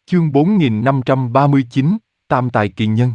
Chương 4539, Tam Tài Kỳ Nhân.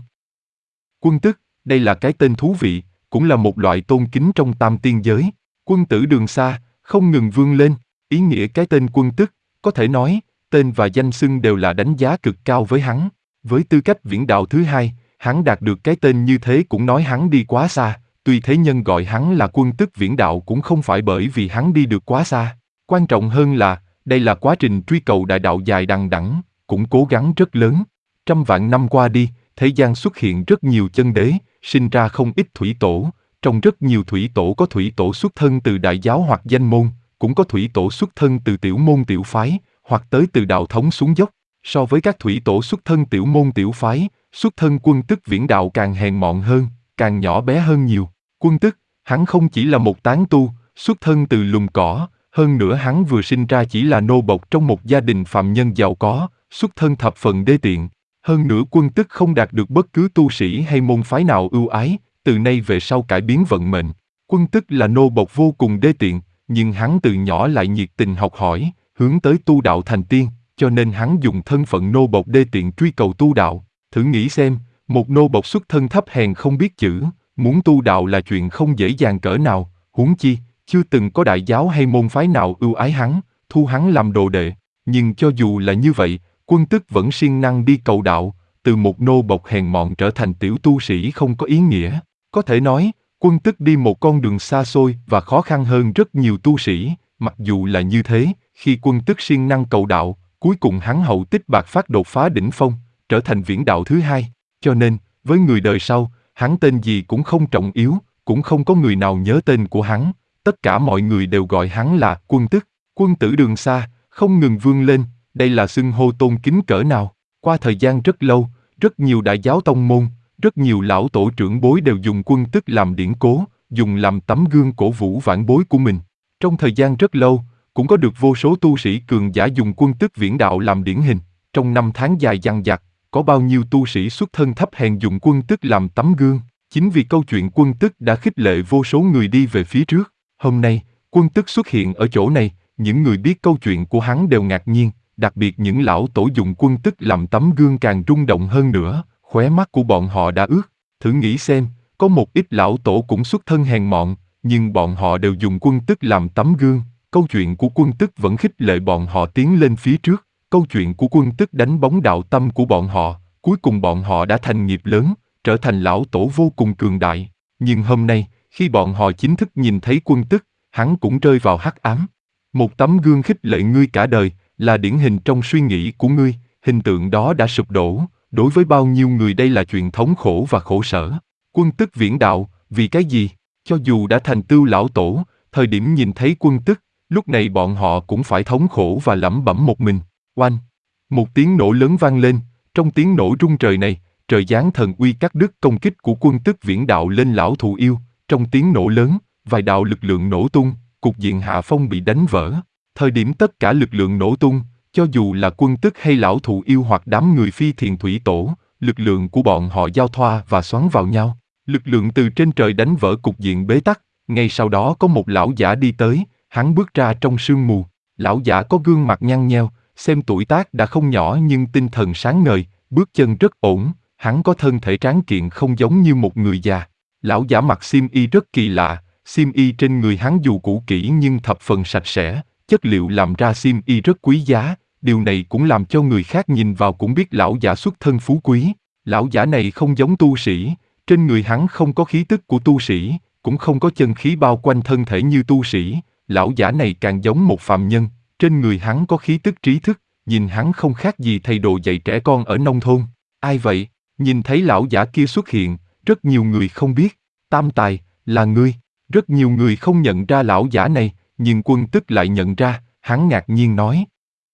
Quân Tức, đây là cái tên thú vị, cũng là một loại tôn kính trong tam tiên giới. Quân tử đường xa, không ngừng vươn lên. Ý nghĩa cái tên Quân Tức, có thể nói, tên và danh xưng đều là đánh giá cực cao với hắn. Với tư cách viễn đạo thứ hai, hắn đạt được cái tên như thế cũng nói hắn đi quá xa. Tuy thế nhân gọi hắn là Quân Tức viễn đạo cũng không phải bởi vì hắn đi được quá xa. Quan trọng hơn là, đây là quá trình truy cầu đại đạo dài đằng đẵng, cũng cố gắng rất lớn. Trăm vạn năm qua đi, thế gian xuất hiện rất nhiều chân đế, sinh ra không ít thủy tổ. Trong rất nhiều thủy tổ có thủy tổ xuất thân từ đại giáo hoặc danh môn, cũng có thủy tổ xuất thân từ tiểu môn tiểu phái, hoặc tới từ đạo thống xuống dốc. So với các thủy tổ xuất thân tiểu môn tiểu phái, xuất thân Quân Tức viễn đạo càng hèn mọn hơn, càng nhỏ bé hơn nhiều. Quân Tức, hắn không chỉ là một tán tu, xuất thân từ lùm cỏ, hơn nữa hắn vừa sinh ra chỉ là nô bộc trong một gia đình phàm nhân giàu có, xuất thân thập phần đê tiện. Hơn nữa Quân Tức không đạt được bất cứ tu sĩ hay môn phái nào ưu ái, từ nay về sau cải biến vận mệnh. Quân Tức là nô bộc vô cùng đê tiện, nhưng hắn từ nhỏ lại nhiệt tình học hỏi, hướng tới tu đạo thành tiên, cho nên hắn dùng thân phận nô bộc đê tiện truy cầu tu đạo. Thử nghĩ xem, một nô bộc xuất thân thấp hèn không biết chữ, muốn tu đạo là chuyện không dễ dàng cỡ nào, huống chi, chưa từng có đại giáo hay môn phái nào ưu ái hắn, thu hắn làm đồ đệ. Nhưng cho dù là như vậy, Quân Tức vẫn siêng năng đi cầu đạo, từ một nô bộc hèn mọn trở thành tiểu tu sĩ không có ý nghĩa. Có thể nói, Quân Tức đi một con đường xa xôi và khó khăn hơn rất nhiều tu sĩ. Mặc dù là như thế, khi Quân Tức siêng năng cầu đạo, cuối cùng hắn hậu tích bạc phát đột phá đỉnh phong, trở thành viễn đạo thứ hai. Cho nên, với người đời sau, hắn tên gì cũng không trọng yếu, cũng không có người nào nhớ tên của hắn. Tất cả mọi người đều gọi hắn là Quân Tức. Quân tử đường xa, không ngừng vươn lên, đây là xưng hô tôn kính cỡ nào. Qua thời gian rất lâu, rất nhiều đại giáo tông môn, rất nhiều lão tổ trưởng bối đều dùng Quân Tức làm điển cố, dùng làm tấm gương cổ vũ vãn bối của mình. Trong thời gian rất lâu, cũng có được vô số tu sĩ cường giả dùng Quân Tức viễn đạo làm điển hình. Trong năm tháng dài dằng dặc, có bao nhiêu tu sĩ xuất thân thấp hèn dùng Quân Tức làm tấm gương. Chính vì câu chuyện Quân Tức đã khích lệ vô số người đi về phía trước. Hôm nay, Quân Tức xuất hiện ở chỗ này, những người biết câu chuyện của hắn đều ngạc nhiên, đặc biệt những lão tổ dùng Quân Tức làm tấm gương càng rung động hơn nữa, khóe mắt của bọn họ đã ướt. Thử nghĩ xem, có một ít lão tổ cũng xuất thân hèn mọn, nhưng bọn họ đều dùng Quân Tức làm tấm gương, câu chuyện của Quân Tức vẫn khích lệ bọn họ tiến lên phía trước, câu chuyện của Quân Tức đánh bóng đạo tâm của bọn họ, cuối cùng bọn họ đã thành nghiệp lớn, trở thành lão tổ vô cùng cường đại. Nhưng hôm nay, khi bọn họ chính thức nhìn thấy Quân Tức, hắn cũng rơi vào hắc ám. Một tấm gương khích lệ ngươi cả đời, là điển hình trong suy nghĩ của ngươi, hình tượng đó đã sụp đổ, đối với bao nhiêu người đây là chuyện thống khổ và khổ sở. Quân Tức viễn đạo, vì cái gì? Cho dù đã thành tựu lão tổ, thời điểm nhìn thấy Quân Tức, lúc này bọn họ cũng phải thống khổ và lẩm bẩm một mình. Oanh! Một tiếng nổ lớn vang lên, trong tiếng nổ rung trời này, trời giáng thần uy cắt đứt công kích của Quân Tức viễn đạo lên lão thù yêu. Trong tiếng nổ lớn, vài đạo lực lượng nổ tung, cục diện hạ phong bị đánh vỡ. Thời điểm tất cả lực lượng nổ tung, cho dù là Quân Tức hay lão thù yêu hoặc đám người phi thiền thủy tổ, lực lượng của bọn họ giao thoa và xoắn vào nhau. Lực lượng từ trên trời đánh vỡ cục diện bế tắc. Ngay sau đó có một lão giả đi tới, hắn bước ra trong sương mù. Lão giả có gương mặt nhăn nheo, xem tuổi tác đã không nhỏ nhưng tinh thần sáng ngời, bước chân rất ổn, hắn có thân thể tráng kiện không giống như một người già. Lão giả mặc xiêm y rất kỳ lạ, xiêm y trên người hắn dù cũ kỹ nhưng thập phần sạch sẽ, chất liệu làm ra xiêm y rất quý giá, điều này cũng làm cho người khác nhìn vào cũng biết lão giả xuất thân phú quý. Lão giả này không giống tu sĩ, trên người hắn không có khí tức của tu sĩ, cũng không có chân khí bao quanh thân thể như tu sĩ, lão giả này càng giống một phàm nhân, trên người hắn có khí tức trí thức, nhìn hắn không khác gì thầy đồ dạy trẻ con ở nông thôn. Ai vậy? Nhìn thấy lão giả kia xuất hiện, rất nhiều người không biết. Tam Tài, là ngươi. Rất nhiều người không nhận ra lão giả này, nhưng Quân Tức lại nhận ra, hắn ngạc nhiên nói.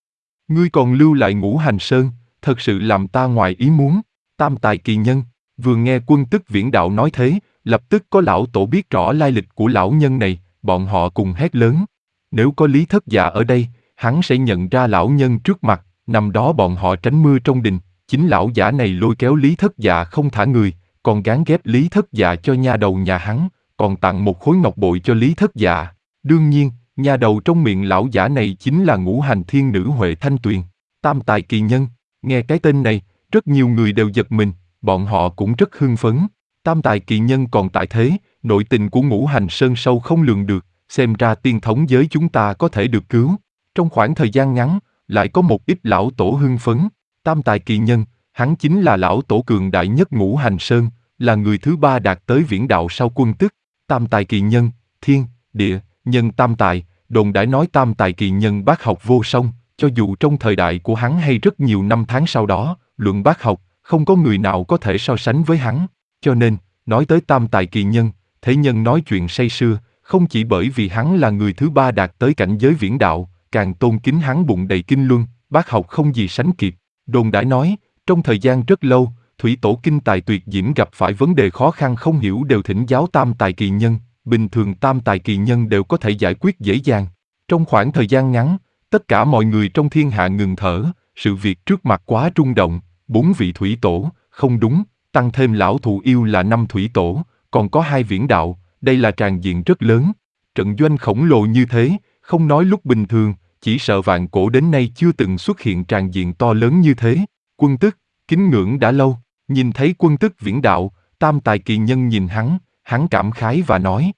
Ngươi còn lưu lại Ngũ Hành Sơn, thật sự làm ta ngoài ý muốn. Tam Tài kỳ nhân, vừa nghe Quân Tức viễn đạo nói thế, lập tức có lão tổ biết rõ lai lịch của lão nhân này, bọn họ cùng hét lớn. Nếu có Lý Thất Dạ ở đây, hắn sẽ nhận ra lão nhân trước mặt, năm đó bọn họ tránh mưa trong đình, chính lão giả này lôi kéo Lý Thất Dạ không thả người, còn gán ghép Lý Thất Dạ cho nha đầu nhà hắn, còn tặng một khối ngọc bội cho Lý Thất Dạ. Đương nhiên, nha đầu trong miệng lão giả này chính là Ngũ Hành Thiên Nữ Huệ Thanh Tuyền. Tam Tài kỳ nhân, Nghe cái tên này, rất nhiều người đều giật mình, bọn họ cũng rất hưng phấn. Tam tài kỳ nhân còn tại thế, nội tình của Ngũ Hành Sơn sâu không lường được, xem ra tiên thống giới chúng ta có thể được cứu. Trong khoảng thời gian ngắn, lại có một ít lão tổ hưng phấn. Tam tài kỳ nhân, hắn chính là lão tổ cường đại nhất Ngũ Hành Sơn, là người thứ ba đạt tới viễn đạo sau Quân Tức. Tam tài kỳ nhân, thiên, địa, nhân tam tài, đồn đãi nói tam tài kỳ nhân bác học vô song, cho dù trong thời đại của hắn hay rất nhiều năm tháng sau đó, luận bác học, không có người nào có thể so sánh với hắn. Cho nên, nói tới tam tài kỳ nhân, thế nhân nói chuyện say sưa, không chỉ bởi vì hắn là người thứ ba đạt tới cảnh giới viễn đạo, càng tôn kính hắn bụng đầy kinh luân, bác học không gì sánh kịp. Đồn đãi nói, trong thời gian rất lâu, thủy tổ kinh tài tuyệt diễm gặp phải vấn đề khó khăn không hiểu đều thỉnh giáo tam tài kỳ nhân, bình thường tam tài kỳ nhân đều có thể giải quyết dễ dàng. Trong khoảng thời gian ngắn, tất cả mọi người trong thiên hạ ngừng thở, sự việc trước mặt quá rung động, 4 vị thủy tổ, không đúng, tăng thêm lão thụ yêu là 5 thủy tổ, còn có 2 viễn đạo, đây là tràn diện rất lớn. Trận doanh khổng lồ như thế, không nói lúc bình thường, chỉ sợ vạn cổ đến nay chưa từng xuất hiện tràn diện to lớn như thế. Quân Tức, kính ngưỡng đã lâu, nhìn thấy Quân Tức viễn đạo, tam tài kỳ nhân nhìn hắn cảm khái và nói.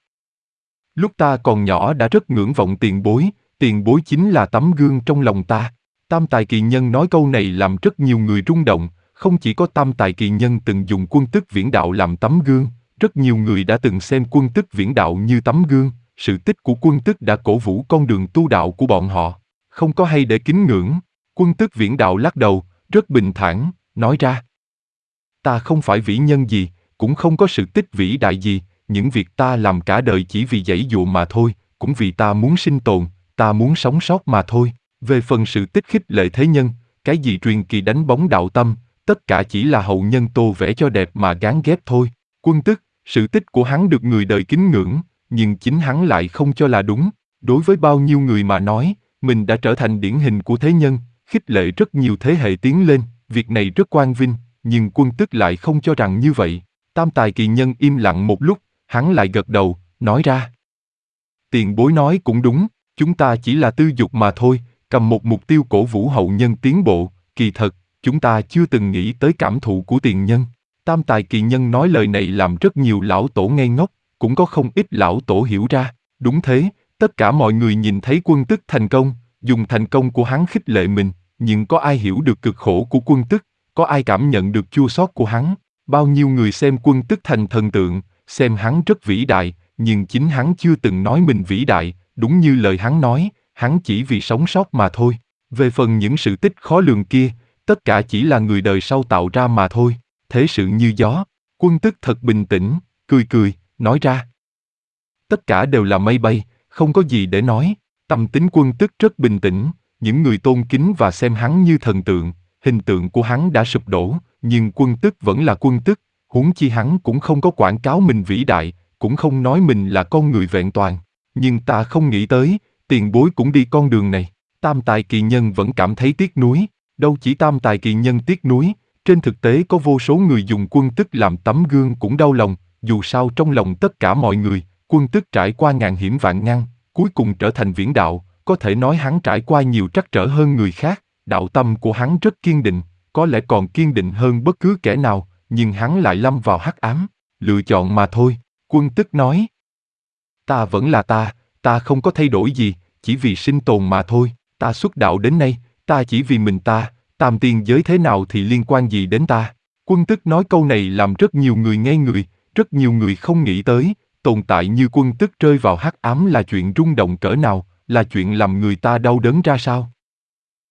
Lúc ta còn nhỏ đã rất ngưỡng vọng tiền bối chính là tấm gương trong lòng ta. Tam tài kỳ nhân nói câu này làm rất nhiều người rung động, không chỉ có tam tài kỳ nhân từng dùng Quân Tức viễn đạo làm tấm gương, rất nhiều người đã từng xem Quân Tức viễn đạo như tấm gương, sự tích của Quân Tức đã cổ vũ con đường tu đạo của bọn họ. Không có hay để kính ngưỡng. Quân Tức viễn đạo lắc đầu, rất bình thản, nói ra. Ta không phải vĩ nhân gì, cũng không có sự tích vĩ đại gì, những việc ta làm cả đời chỉ vì giãy dụa mà thôi, cũng vì ta muốn sinh tồn, ta muốn sống sót mà thôi. Về phần sự tích khích lệ thế nhân, cái gì truyền kỳ đánh bóng đạo tâm, tất cả chỉ là hậu nhân tô vẽ cho đẹp mà gán ghép thôi. Quân Tức, sự tích của hắn được người đời kính ngưỡng, nhưng chính hắn lại không cho là đúng. Đối với bao nhiêu người mà nói, mình đã trở thành điển hình của thế nhân, khích lệ rất nhiều thế hệ tiến lên, việc này rất quang vinh, nhưng Quân Tức lại không cho rằng như vậy. Tam tài kỳ nhân im lặng một lúc, hắn lại gật đầu, nói ra. Tiền bối nói cũng đúng, chúng ta chỉ là tư dục mà thôi, cầm một mục tiêu cổ vũ hậu nhân tiến bộ, kỳ thật, chúng ta chưa từng nghĩ tới cảm thụ của tiền nhân. Tam tài kỳ nhân nói lời này làm rất nhiều lão tổ ngây ngốc, cũng có không ít lão tổ hiểu ra. Đúng thế, tất cả mọi người nhìn thấy Quân Tức thành công, dùng thành công của hắn khích lệ mình, nhưng có ai hiểu được cực khổ của Quân Tức, có ai cảm nhận được chua xót của hắn? Bao nhiêu người xem Quân Tức thành thần tượng, xem hắn rất vĩ đại, nhưng chính hắn chưa từng nói mình vĩ đại, đúng như lời hắn nói, hắn chỉ vì sống sót mà thôi. Về phần những sự tích khó lường kia, tất cả chỉ là người đời sau tạo ra mà thôi. Thế sự như gió, Quân Tức thật bình tĩnh, cười, nói ra. Tất cả đều là mây bay, không có gì để nói. Tâm tính Quân Tức rất bình tĩnh, những người tôn kính và xem hắn như thần tượng, hình tượng của hắn đã sụp đổ, nhưng Quân Tức vẫn là Quân Tức, huống chi hắn cũng không có quảng cáo mình vĩ đại, cũng không nói mình là con người vẹn toàn. Nhưng ta không nghĩ tới, tiền bối cũng đi con đường này. Tam tài kỳ nhân vẫn cảm thấy tiếc nuối, đâu chỉ tam tài kỳ nhân tiếc nuối, trên thực tế có vô số người dùng Quân Tức làm tấm gương cũng đau lòng, dù sao trong lòng tất cả mọi người, Quân Tức trải qua ngàn hiểm vạn ngăn, cuối cùng trở thành viễn đạo, có thể nói hắn trải qua nhiều trắc trở hơn người khác, đạo tâm của hắn rất kiên định, có lẽ còn kiên định hơn bất cứ kẻ nào, nhưng hắn lại lâm vào hắc ám, lựa chọn mà thôi. Quân Tức nói, ta vẫn là ta không có thay đổi gì, chỉ vì sinh tồn mà thôi, ta xuất đạo đến nay, ta chỉ vì mình ta, tam tiên giới thế nào thì liên quan gì đến ta. Quân Tức nói câu này làm rất nhiều người ngây người, rất nhiều người không nghĩ tới, tồn tại như Quân Tức rơi vào hắc ám là chuyện rung động cỡ nào, là chuyện làm người ta đau đớn ra sao.